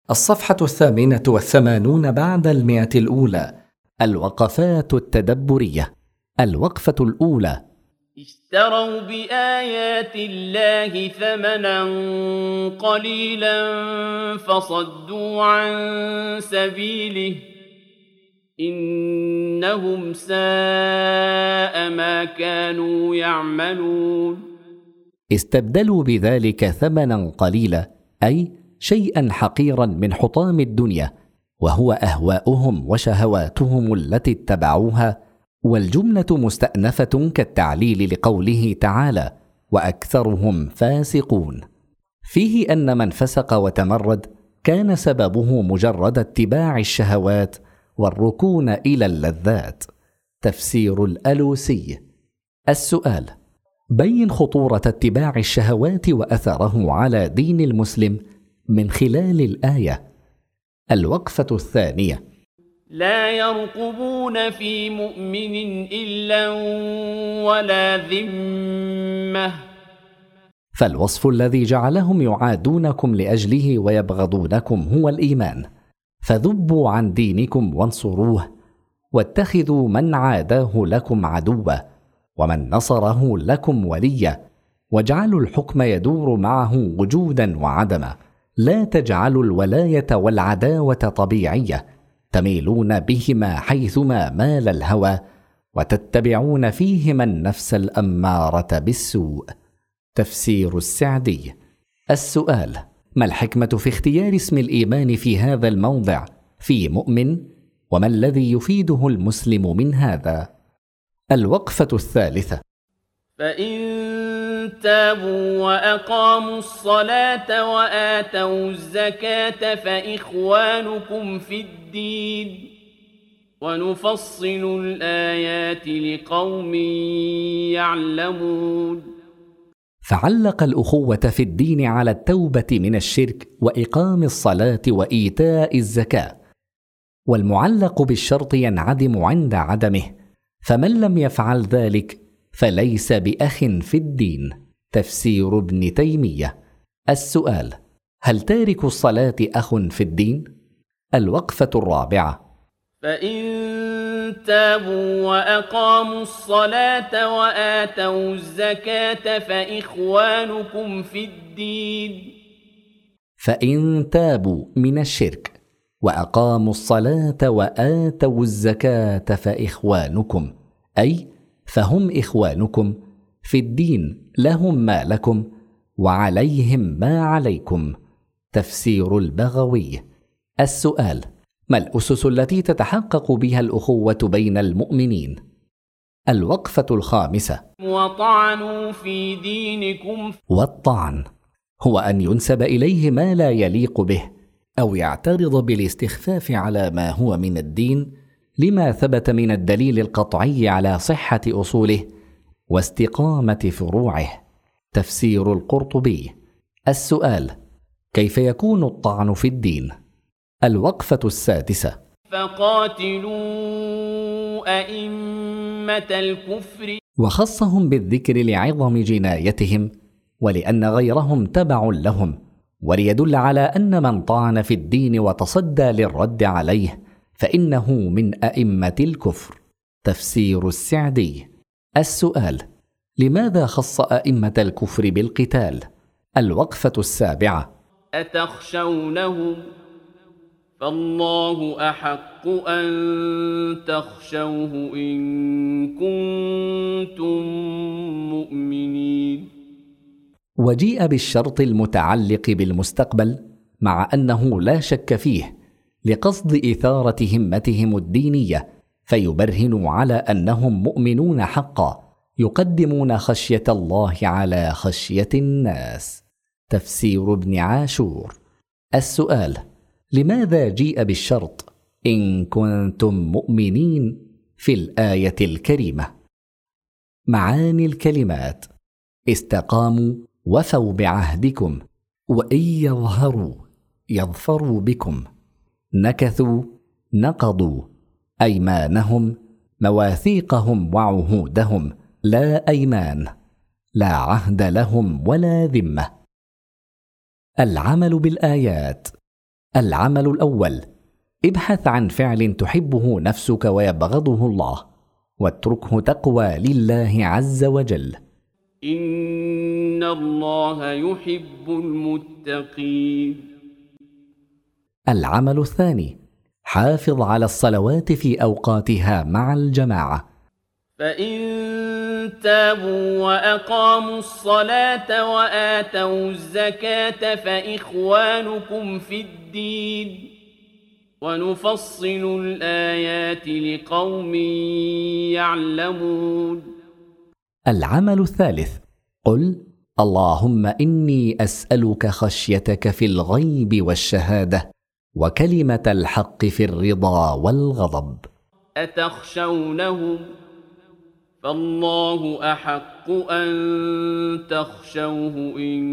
الصفحة 88 بعد 100 الأولى. الوقفات التدبرية. الوقفة الأولى: اشتروا بآيات الله ثمنا قليلا فصدوا عن سبيله إنهم ساء ما كانوا يعملون. استبدلوا بذلك ثمنا قليلا، أي شيئا حقيرا من حطام الدنيا، وهو أهواؤهم وشهواتهم التي اتبعوها، والجملة مستأنفة كالتعليل لقوله تعالى: وأكثرهم فاسقون، فيه أن من فسق وتمرد كان سببه مجرد اتباع الشهوات والركون إلى اللذات. تفسير الألوسي. السؤال: بين خطورة اتباع الشهوات وأثره على دين المسلم من خلال الآية. الوقفة الثانية: لا يرقبون في مؤمن إلا ولا ذمة. فالوصف الذي جعلهم يعادونكم لأجله ويبغضونكم هو الإيمان، فذبوا عن دينكم وانصروه، واتخذوا من عاداه لكم عدوا ومن نصره لكم وليا، واجعلوا الحكم يدور معه وجودا وعدما. لا تجعلوا الولاية والعداوة طبيعية تميلون بهما حيثما مال الهوى، وتتبعون فيهما النفس الأمارة بالسوء. تفسير السعدي. السؤال: ما الحكمة في اختيار اسم الإيمان في هذا الموضع في مؤمن، وما الذي يفيده المسلم من هذا؟ الوقفة الثالثة: فإن تابوا وأقاموا الصلاة وآتوا الزكاة فإخوانكم في الدين ونفصل الآيات لقوم يعلمون. فعلق الأخوة في الدين على التوبة من الشرك وإقام الصلاة وإيتاء الزكاة، والمعلق بالشرط ينعدم عند عدمه، فمن لم يفعل ذلك فليس بأخ في الدين. تفسير ابن تيمية. السؤال: هل تارك الصلاة أخ في الدين؟ الوقفة الرابعة: فإن تابوا وأقاموا الصلاة وآتوا الزكاة فإخوانكم في الدين. فإن تابوا من الشرك وأقاموا الصلاة وآتوا الزكاة فإخوانكم، أي فهم إخوانكم في الدين، لهم ما لكم وعليهم ما عليكم. تفسير البغوي. السؤال: ما الأسس التي تتحقق بها الأخوة بين المؤمنين؟ الوقفة الخامسة: وطعنوا في دينكم. والطعن هو أن ينسب إليه ما لا يليق به، أو يعترض بالاستخفاف على ما هو من الدين لما ثبت من الدليل القطعي على صحة أصوله واستقامة فروعه. تفسير القرطبي. السؤال: كيف يكون الطعن في الدين؟ الوقفة السادسة: فقاتلوا أئمة الكفر. وخصهم بالذكر لعظم جنايتهم ولأن غيرهم تبع لهم، وليدل على أن من طعن في الدين وتصدى للرد عليه فإنه من أئمة الكفر. تفسير السعدي. السؤال: لماذا خص أئمة الكفر بالقتال؟ الوقفة السابعة: أتخشونهم فالله أحق أن تخشوه إن كنتم مؤمنين. وجيء بالشرط المتعلق بالمستقبل مع أنه لا شك فيه لقصد إثارة همتهم الدينية، فيبرهن على أنهم مؤمنون حقا يقدمون خشية الله على خشية الناس. تفسير ابن عاشور. السؤال: لماذا جيء بالشرط إن كنتم مؤمنين في الآية الكريمة؟ معاني الكلمات: استقاموا وفوا بعهدكم، وإن يظهروا يظفروا بكم، نكثوا نقضوا أيمانهم مواثيقهم وعهودهم، لا أيمان، لا عهد لهم ولا ذمة. العمل بالآيات: العمل الأول: ابحث عن فعل تحبه نفسك ويبغضه الله، واتركه تقوى لله عز وجل. إن الله يحب المتقين. العمل الثاني: حافظ على الصلوات في أوقاتها مع الجماعة. فإن تابوا وأقاموا الصلاة وآتوا الزكاة فإخوانكم في الدين ونفصل الآيات لقوم يعلمون. العمل الثالث: قل اللهم إني أسألك خشيتك في الغيب والشهادة، وكلمة الحق في الرضا والغضب. أتخشونهم؟ فالله أحق أن تخشوه إن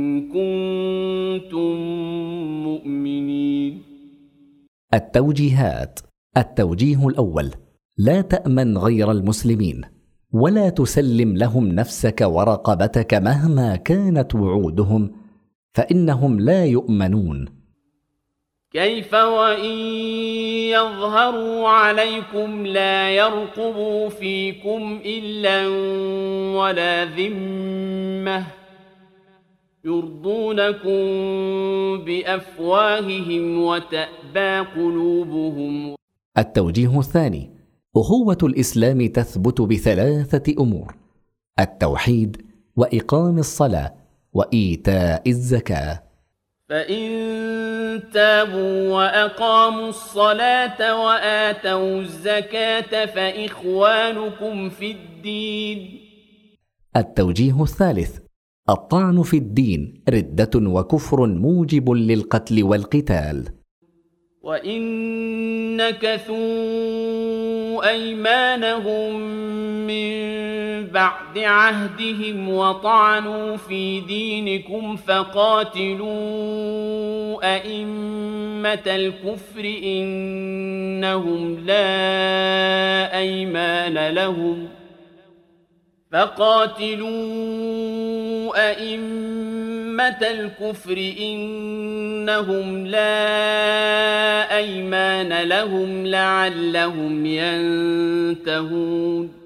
كنتم مؤمنين. التوجيهات: التوجيه الأول: لا تأمن غير المسلمين، ولا تسلم لهم نفسك ورقبتك مهما كانت وعودهم، فإنهم لا يؤمنون. كيف وإن يظهروا عليكم لا يرقبوا فيكم إلا ولا ذمة يرضونكم بأفواههم وتأبى قلوبهم. التوجيه الثاني: أخوة الإسلام تثبت بثلاثة أمور: التوحيد، وإقام الصلاة، وإيتاء الزكاة. فإن تابوا وأقاموا الصلاة وآتوا الزكاة فإخوانكم في الدين. التوجيه الثالث: الطعن في الدين ردة وكفر موجب للقتل والقتال. وإن نكثوا أيمانهم من بعد عهدهم وطعنوا في دينكم فقاتلوا أئمة الكفر إنهم لا أيمان لهم لعلهم ينتهون.